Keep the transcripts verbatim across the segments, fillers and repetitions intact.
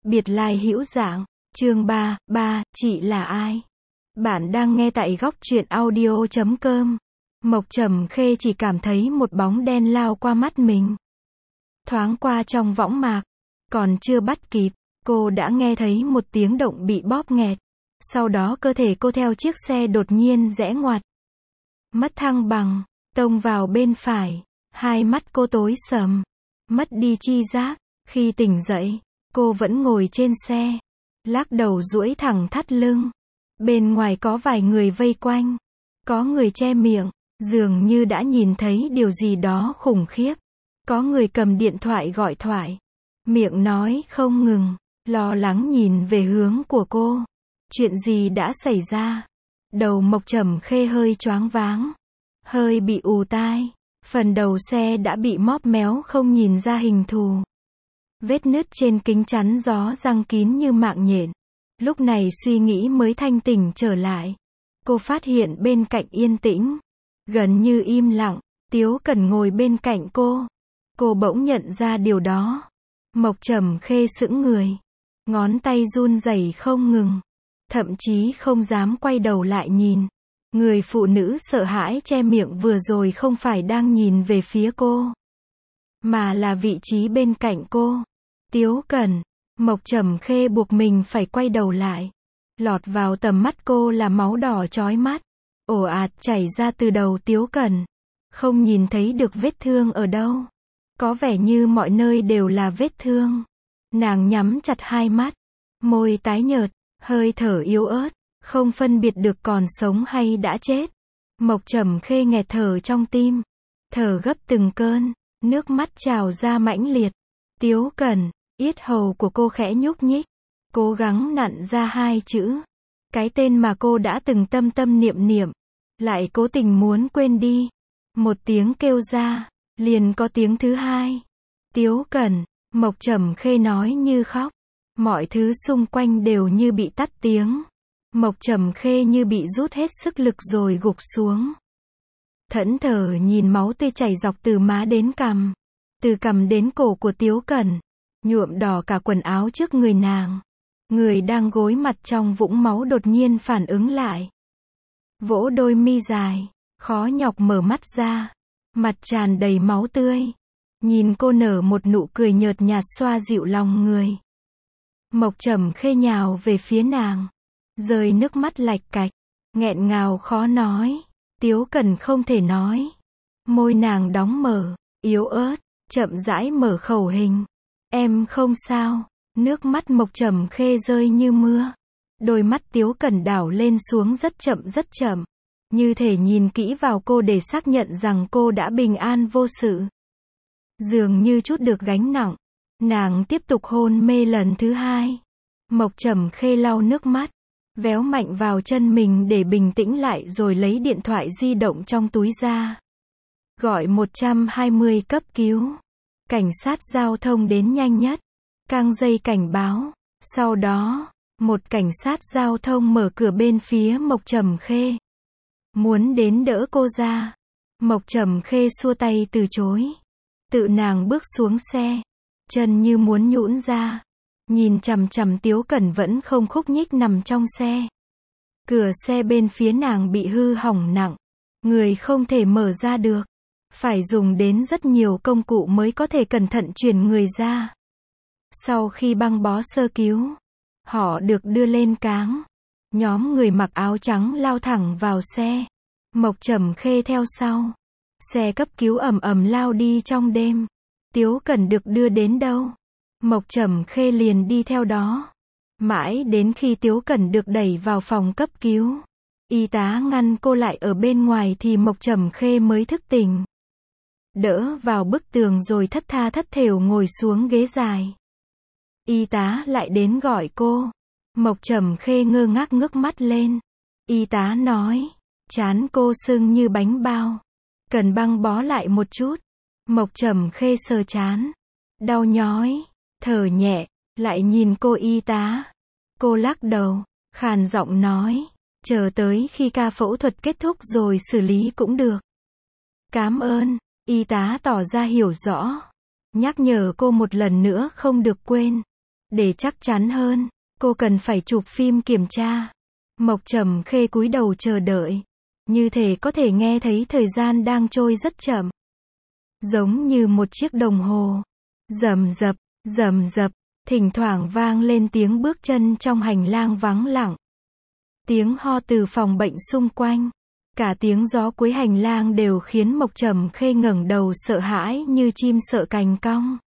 Biệt lai hữu dạng, chương ba, ba, chị là ai? Bạn đang nghe tại góc truyện audio chấm com. Mộc Trầm Khê chỉ cảm thấy một bóng đen lao qua mắt mình. Thoáng qua trong võng mạc, còn chưa bắt kịp, cô đã nghe thấy một tiếng động bị bóp nghẹt. Sau đó cơ thể cô theo chiếc xe đột nhiên rẽ ngoặt. Mất thăng bằng, tông vào bên phải, hai mắt cô tối sầm, mất đi chi giác. Khi tỉnh dậy, cô vẫn ngồi trên xe, lắc đầu duỗi thẳng thắt lưng. Bên ngoài có vài người vây quanh, có người che miệng, dường như đã nhìn thấy điều gì đó khủng khiếp. Có người cầm điện thoại gọi thoại, miệng nói không ngừng, lo lắng nhìn về hướng của cô. Chuyện gì đã xảy ra? Đầu Mộc Trầm Khê hơi choáng váng, hơi bị ù tai, phần đầu xe đã bị móp méo không nhìn ra hình thù. Vết nứt trên kính chắn gió răng kín như mạng nhện. Lúc này suy nghĩ mới thanh tỉnh trở lại. Cô phát hiện bên cạnh yên tĩnh, gần như im lặng, Tiếu Cẩn ngồi bên cạnh cô. Cô bỗng nhận ra điều đó. Mộc Trầm Khê sững người, ngón tay run rẩy không ngừng, thậm chí không dám quay đầu lại nhìn. Người phụ nữ sợ hãi che miệng vừa rồi không phải đang nhìn về phía cô, mà là vị trí bên cạnh cô. Tiếu Cẩn. Mộc Trầm Khê buộc mình phải quay đầu lại. Lọt vào tầm mắt cô là máu đỏ chói mắt, ồ ạt chảy ra từ đầu Tiếu Cẩn. Không nhìn thấy được vết thương ở đâu. Có vẻ như mọi nơi đều là vết thương. Nàng nhắm chặt hai mắt, môi tái nhợt, hơi thở yếu ớt, không phân biệt được còn sống hay đã chết. Mộc Trầm Khê nghẹt thở trong tim, thở gấp từng cơn, nước mắt trào ra mãnh liệt. Tiếu Cẩn. Yết hầu của cô khẽ nhúc nhích, cố gắng nặn ra hai chữ, cái tên mà cô đã từng tâm tâm niệm niệm, lại cố tình muốn quên đi. Một tiếng kêu ra, liền có tiếng thứ hai. Tiếu Cẩn. Mộc Trầm Khê nói như khóc, mọi thứ xung quanh đều như bị tắt tiếng. Mộc Trầm Khê như bị rút hết sức lực rồi gục xuống. Thẫn thờ nhìn máu tươi chảy dọc từ má đến cằm, từ cằm đến cổ của Tiếu Cẩn, nhuộm đỏ cả quần áo trước người nàng. Người đang gối mặt trong vũng máu đột nhiên phản ứng lại, vỗ đôi mi dài, khó nhọc mở mắt ra, mặt tràn đầy máu tươi, nhìn cô nở một nụ cười nhợt nhạt xoa dịu lòng người. Mộc Trầm Khê nhào về phía nàng, rơi nước mắt lạch cạch, nghẹn ngào khó nói. Tiếu Cẩn không thể nói, môi nàng đóng mở, yếu ớt, chậm rãi mở khẩu hình. Em không sao. Nước mắt Mộc Trầm Khê rơi như mưa. Đôi mắt Tiếu Cẩn đảo lên xuống rất chậm rất chậm, như thể nhìn kỹ vào cô để xác nhận rằng cô đã bình an vô sự. Dường như chút được gánh nặng, nàng tiếp tục hôn mê lần thứ hai. Mộc Trầm Khê lau nước mắt, véo mạnh vào chân mình để bình tĩnh lại rồi lấy điện thoại di động trong túi ra. Gọi một hai không cấp cứu. Cảnh sát giao thông đến nhanh nhất, căng dây cảnh báo. Sau đó, một cảnh sát giao thông mở cửa bên phía Mộc Trầm Khê, muốn đến đỡ cô ra. Mộc Trầm Khê xua tay từ chối, tự nàng bước xuống xe, chân như muốn nhũn ra, nhìn chằm chằm Tiếu Cẩn vẫn không khúc nhích nằm trong xe. Cửa xe bên phía nàng bị hư hỏng nặng, người không thể mở ra được, phải dùng đến rất nhiều công cụ mới có thể cẩn thận chuyển người ra. Sau khi băng bó sơ cứu, họ được đưa lên cáng. Nhóm người mặc áo trắng lao thẳng vào xe, Mộc Trầm Khê theo sau. Xe cấp cứu ầm ầm lao đi trong đêm. Tiếu Cẩn được đưa đến đâu, Mộc Trầm Khê liền đi theo đó. Mãi đến khi Tiếu Cẩn được đẩy vào phòng cấp cứu, y tá ngăn cô lại ở bên ngoài thì Mộc Trầm Khê mới thức tỉnh. Đỡ vào bức tường rồi thất tha thất thểu ngồi xuống ghế dài. Y tá lại đến gọi cô. Mộc Trầm Khê ngơ ngác ngước mắt lên. Y tá nói, trán cô sưng như bánh bao, cần băng bó lại một chút. Mộc Trầm Khê sờ trán, đau nhói, thở nhẹ, lại nhìn cô y tá. Cô lắc đầu, khàn giọng nói, chờ tới khi ca phẫu thuật kết thúc rồi xử lý cũng được. Cảm ơn. Y tá tỏ ra hiểu rõ, nhắc nhở cô một lần nữa không được quên. Để chắc chắn hơn, cô cần phải chụp phim kiểm tra. Mộc Trầm Khê cúi đầu chờ đợi. Như thể có thể nghe thấy thời gian đang trôi rất chậm. Giống như một chiếc đồng hồ. Rầm rập, rầm rập, thỉnh thoảng vang lên tiếng bước chân trong hành lang vắng lặng. Tiếng ho từ phòng bệnh xung quanh. Cả tiếng gió cuối hành lang đều khiến Mộc Trầm Khê ngẩng đầu sợ hãi như chim sợ cành cong.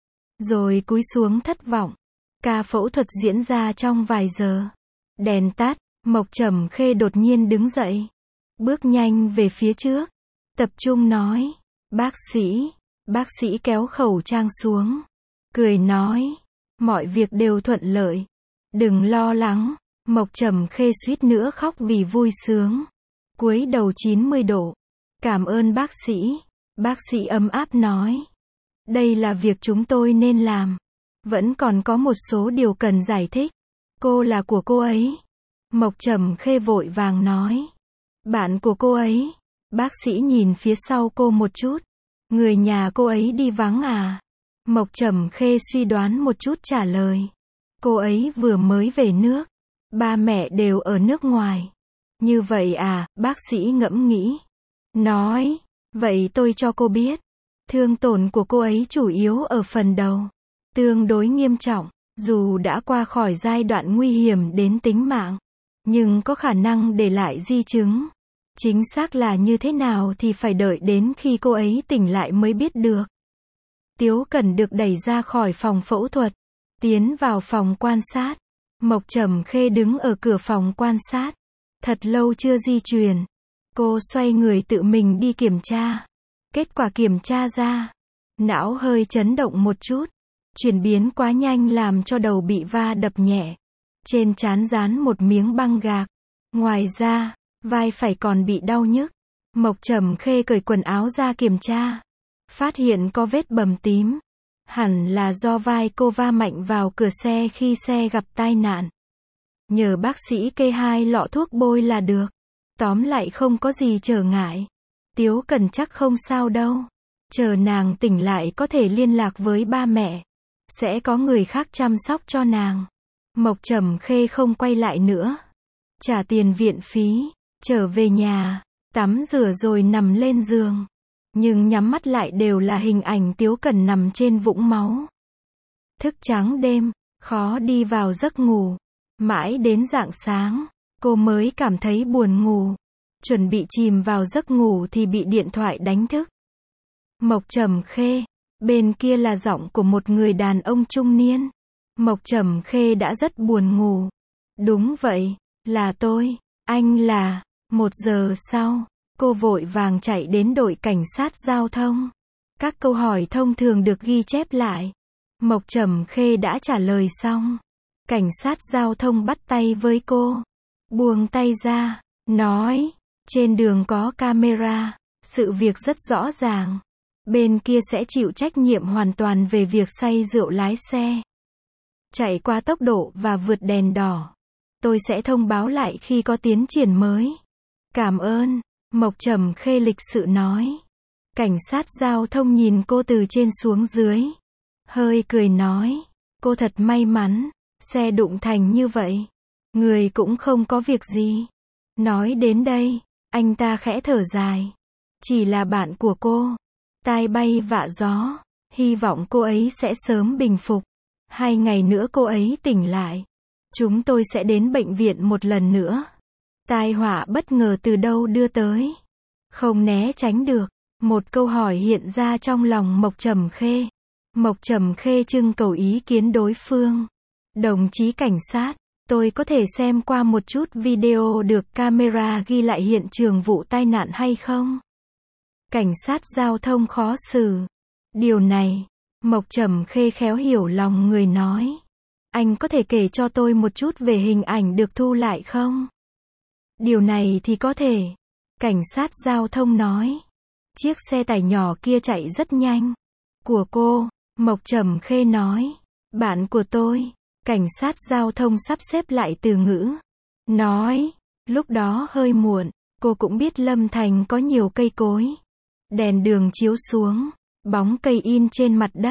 Rồi cúi xuống thất vọng. Ca phẫu thuật diễn ra trong vài giờ. Đèn tắt, Mộc Trầm Khê đột nhiên đứng dậy. Bước nhanh về phía trước. Tập trung nói. Bác sĩ. Bác sĩ kéo khẩu trang xuống. Cười nói. Mọi việc đều thuận lợi. Đừng lo lắng. Mộc Trầm Khê suýt nữa khóc vì vui sướng. Cúi đầu chín mươi độ. Cảm ơn bác sĩ. Bác sĩ ấm áp nói. Đây là việc chúng tôi nên làm. Vẫn còn có một số điều cần giải thích. Cô là của cô ấy. Mộc Trầm Khê vội vàng nói. Bạn của cô ấy. Bác sĩ nhìn phía sau cô một chút. Người nhà cô ấy đi vắng à? Mộc Trầm Khê suy đoán một chút trả lời. Cô ấy vừa mới về nước. Ba mẹ đều ở nước ngoài. Như vậy à, bác sĩ ngẫm nghĩ. Nói. Vậy tôi cho cô biết. Thương tổn của cô ấy chủ yếu ở phần đầu. Tương đối nghiêm trọng. Dù đã qua khỏi giai đoạn nguy hiểm đến tính mạng. Nhưng có khả năng để lại di chứng. Chính xác là như thế nào thì phải đợi đến khi cô ấy tỉnh lại mới biết được. Tiếu Cẩn được đẩy ra khỏi phòng phẫu thuật. Tiến vào phòng quan sát. Mộc Trầm Khê đứng ở cửa phòng quan sát. Thật lâu chưa di chuyển. Cô xoay người tự mình đi kiểm tra. Kết quả kiểm tra ra. Não hơi chấn động một chút. Chuyển biến quá nhanh làm cho đầu bị va đập nhẹ. Trên trán dán một miếng băng gạc. Ngoài ra, vai phải còn bị đau nhức. Mộc Trầm Khê cởi quần áo ra kiểm tra. Phát hiện có vết bầm tím. Hẳn là do vai cô va mạnh vào cửa xe khi xe gặp tai nạn. Nhờ bác sĩ kê hai lọ thuốc bôi là được. Tóm lại không có gì trở ngại. Tiếu Cẩn chắc không sao đâu. Chờ nàng tỉnh lại có thể liên lạc với ba mẹ. Sẽ có người khác chăm sóc cho nàng. Mộc Trầm Khê không quay lại nữa. Trả tiền viện phí. Trở về nhà. Tắm rửa rồi nằm lên giường. Nhưng nhắm mắt lại đều là hình ảnh Tiếu Cẩn nằm trên vũng máu. Thức trắng đêm. Khó đi vào giấc ngủ. Mãi đến rạng sáng. Cô mới cảm thấy buồn ngủ. Chuẩn bị chìm vào giấc ngủ thì bị điện thoại đánh thức. Mộc Trầm Khê. Bên kia là giọng của một người đàn ông trung niên. Mộc Trầm Khê đã rất buồn ngủ. Đúng vậy, là tôi. Anh là. Một giờ sau, cô vội vàng chạy đến đội cảnh sát giao thông. Các câu hỏi thông thường được ghi chép lại. Mộc Trầm Khê đã trả lời xong. Cảnh sát giao thông bắt tay với cô. Buông tay ra. Nói. Trên đường có camera. Sự việc rất rõ ràng. Bên kia sẽ chịu trách nhiệm hoàn toàn về việc say rượu lái xe. Chạy qua tốc độ và vượt đèn đỏ. Tôi sẽ thông báo lại khi có tiến triển mới. Cảm ơn. Mộc Trầm Khê lịch sự nói. Cảnh sát giao thông nhìn cô từ trên xuống dưới. Hơi cười nói. Cô thật may mắn. Xe đụng thành như vậy. Người cũng không có việc gì. Nói đến đây, anh ta khẽ thở dài. Chỉ là bạn của cô. Tai bay vạ gió. Hy vọng cô ấy sẽ sớm bình phục. Hai ngày nữa cô ấy tỉnh lại. Chúng tôi sẽ đến bệnh viện một lần nữa. Tai họa bất ngờ từ đâu đưa tới. Không né tránh được. Một câu hỏi hiện ra trong lòng Mộc Trầm Khê. Mộc Trầm Khê trưng cầu ý kiến đối phương. Đồng chí cảnh sát, tôi có thể xem qua một chút video được camera ghi lại hiện trường vụ tai nạn hay không? Cảnh sát giao thông khó xử. Điều này, Mộc Trầm Khê khéo hiểu lòng người nói. Anh có thể kể cho tôi một chút về hình ảnh được thu lại không? Điều này thì có thể. Cảnh sát giao thông nói. Chiếc xe tải nhỏ kia chạy rất nhanh. Của cô, Mộc Trầm Khê nói. Bạn của tôi. Cảnh sát giao thông sắp xếp lại từ ngữ. Nói. Lúc đó hơi muộn. Cô cũng biết Lâm Thành có nhiều cây cối. Đèn đường chiếu xuống. Bóng cây in trên mặt đất.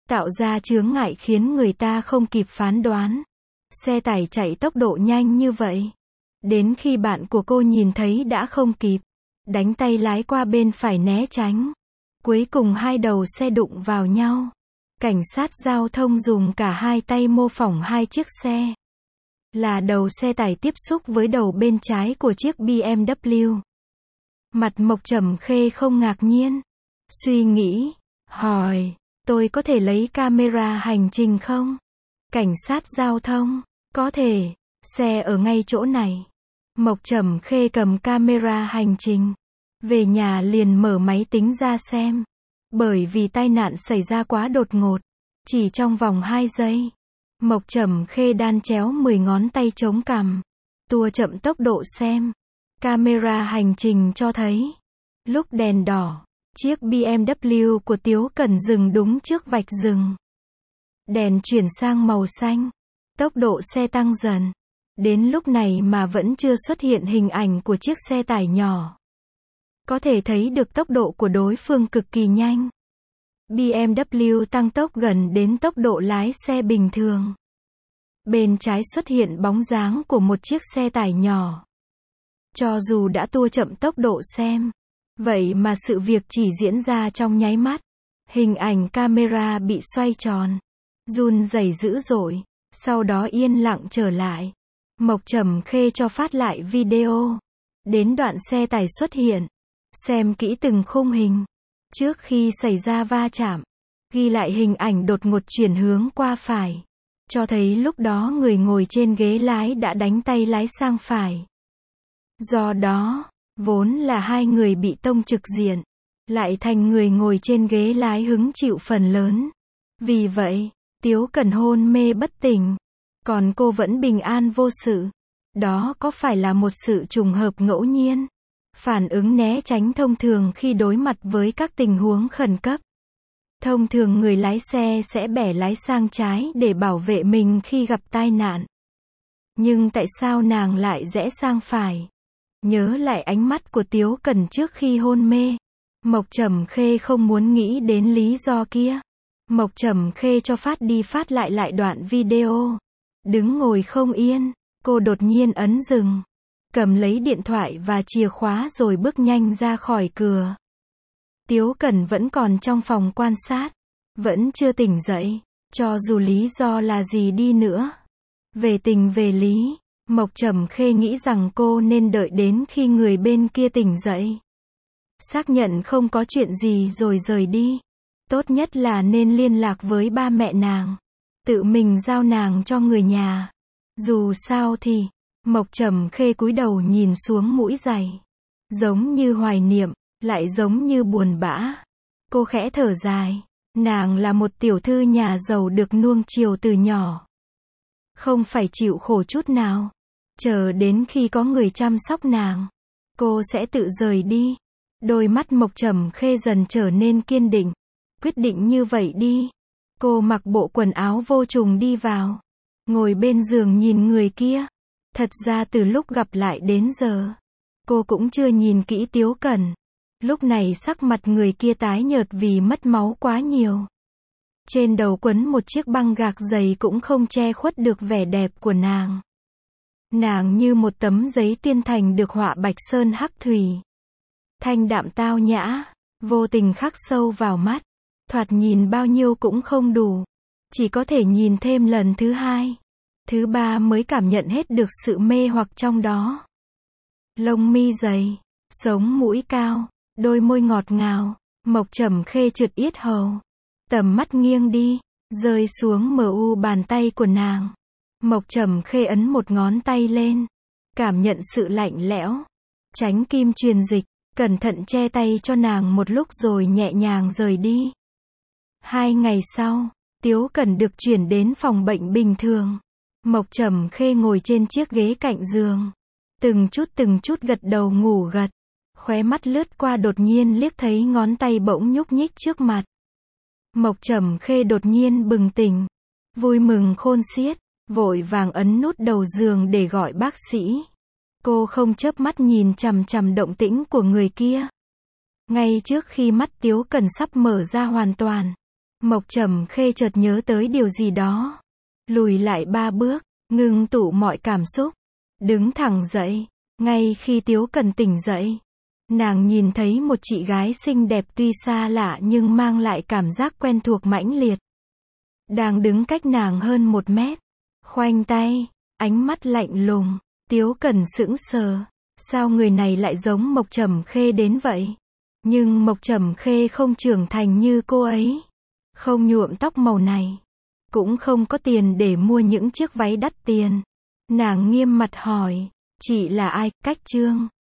tạo ra chướng ngại khiến người ta không kịp phán đoán. Xe tải chạy tốc độ nhanh như vậy. Đến khi bạn của cô nhìn thấy đã không kịp. Đánh tay lái qua bên phải né tránh. Cuối cùng hai đầu xe đụng vào nhau. Cảnh sát giao thông dùng cả hai tay mô phỏng hai chiếc xe. Là đầu xe tải tiếp xúc với đầu bên trái của chiếc bê em vê. Mặt Mộc Trầm Khê không ngạc nhiên. Suy nghĩ, hỏi, tôi có thể lấy camera hành trình không? Cảnh sát giao thông, có thể, xe ở ngay chỗ này. Mộc Trầm Khê cầm camera hành trình. Về nhà liền mở máy tính ra xem. Bởi vì tai nạn xảy ra quá đột ngột. Chỉ trong vòng hai giây. Mộc Trầm Khê đan chéo mười ngón tay chống cằm. Tua chậm tốc độ xem. Camera hành trình cho thấy. Lúc đèn đỏ, chiếc bê em vê của Tiếu Cẩn dừng đúng trước vạch dừng. Đèn chuyển sang màu xanh. Tốc độ xe tăng dần. Đến lúc này mà vẫn chưa xuất hiện hình ảnh của chiếc xe tải nhỏ. Có thể thấy được tốc độ của đối phương cực kỳ nhanh. bê em vê tăng tốc gần đến tốc độ lái xe bình thường. Bên trái xuất hiện bóng dáng của một chiếc xe tải nhỏ. Cho dù đã tua chậm tốc độ xem. Vậy mà sự việc chỉ diễn ra trong nháy mắt. Hình ảnh camera bị xoay tròn. Run rẩy dữ dội. Sau đó yên lặng trở lại. Mộc Trầm Khê cho phát lại video. Đến đoạn xe tải xuất hiện. Xem kỹ từng khung hình. Trước khi xảy ra va chạm. Ghi lại hình ảnh đột ngột chuyển hướng qua phải. Cho thấy lúc đó người ngồi trên ghế lái đã đánh tay lái sang phải. Do đó, vốn là hai người bị tông trực diện. Lại thành người ngồi trên ghế lái hứng chịu phần lớn. Vì vậy, Tiếu Cẩn hôn mê bất tỉnh. Còn cô vẫn bình an vô sự. Đó có phải là một sự trùng hợp ngẫu nhiên? Phản ứng né tránh thông thường khi đối mặt với các tình huống khẩn cấp. Thông thường người lái xe sẽ bẻ lái sang trái để bảo vệ mình khi gặp tai nạn. Nhưng tại sao nàng lại rẽ sang phải? Nhớ lại ánh mắt của Tiếu Cẩn trước khi hôn mê. Mộc Trầm Khê không muốn nghĩ đến lý do kia. Mộc Trầm Khê cho phát đi phát lại lại đoạn video. Đứng ngồi không yên, cô đột nhiên ấn dừng. Cầm lấy điện thoại và chìa khóa rồi bước nhanh ra khỏi cửa. Tiếu Cẩn vẫn còn trong phòng quan sát. Vẫn chưa tỉnh dậy. Cho dù lý do là gì đi nữa. Về tình về lý, Mộc Trầm Khê nghĩ rằng cô nên đợi đến khi người bên kia tỉnh dậy. Xác nhận không có chuyện gì rồi rời đi. Tốt nhất là nên liên lạc với ba mẹ nàng. Tự mình giao nàng cho người nhà. Dù sao thì, Mộc Trầm Khê cúi đầu nhìn xuống mũi giày. Giống như hoài niệm, lại giống như buồn bã. Cô khẽ thở dài. Nàng là một tiểu thư nhà giàu được nuông chiều từ nhỏ. Không phải chịu khổ chút nào. Chờ đến khi có người chăm sóc nàng, cô sẽ tự rời đi. Đôi mắt Mộc Trầm Khê dần trở nên kiên định. Quyết định như vậy đi. Cô mặc bộ quần áo vô trùng đi vào. Ngồi bên giường nhìn người kia. Thật ra từ lúc gặp lại đến giờ, cô cũng chưa nhìn kỹ Tiếu Cẩn. Lúc này sắc mặt người kia tái nhợt vì mất máu quá nhiều. Trên đầu quấn một chiếc băng gạc dày cũng không che khuất được vẻ đẹp của nàng. Nàng như một tấm giấy tiên thành được họa bạch sơn hắc thủy. Thanh đạm tao nhã, vô tình khắc sâu vào mắt. Thoạt nhìn bao nhiêu cũng không đủ. Chỉ có thể nhìn thêm lần thứ hai, thứ ba mới cảm nhận hết được sự mê hoặc trong đó. Lông mi dày, sống mũi cao, đôi môi ngọt ngào. Mộc Trầm Khê trượt yết hầu. Tầm mắt nghiêng đi, rơi xuống mờ u bàn tay của nàng. Mộc Trầm Khê ấn một ngón tay lên. Cảm nhận sự lạnh lẽo. Tránh kim truyền dịch, cẩn thận che tay cho nàng một lúc rồi nhẹ nhàng rời đi. Hai ngày sau, Tiếu Cẩn được chuyển đến phòng bệnh bình thường. Mộc Trầm Khê ngồi trên chiếc ghế cạnh giường. Từng chút từng chút gật đầu ngủ gật. Khóe mắt lướt qua đột nhiên liếc thấy ngón tay bỗng nhúc nhích trước mặt. Mộc Trầm Khê đột nhiên bừng tỉnh. Vui mừng khôn xiết, vội vàng ấn nút đầu giường để gọi bác sĩ. Cô không chớp mắt nhìn chằm chằm động tĩnh của người kia. Ngay trước khi mắt Tiếu Cẩn sắp mở ra hoàn toàn, Mộc Trầm Khê chợt nhớ tới điều gì đó. Lùi lại ba bước, ngưng tụ mọi cảm xúc. Đứng thẳng dậy. Ngay khi Tiếu Cần tỉnh dậy, nàng nhìn thấy một chị gái xinh đẹp tuy xa lạ nhưng mang lại cảm giác quen thuộc mãnh liệt. Đang đứng cách nàng hơn một mét. Khoanh tay, ánh mắt lạnh lùng. Tiếu Cần sững sờ. Sao người này lại giống Mộc Trầm Khê đến vậy? Nhưng Mộc Trầm Khê không trưởng thành như cô ấy. Không nhuộm tóc màu này. Cũng không có tiền để mua những chiếc váy đắt tiền. Nàng nghiêm mặt hỏi, chị là ai, Cách Trương?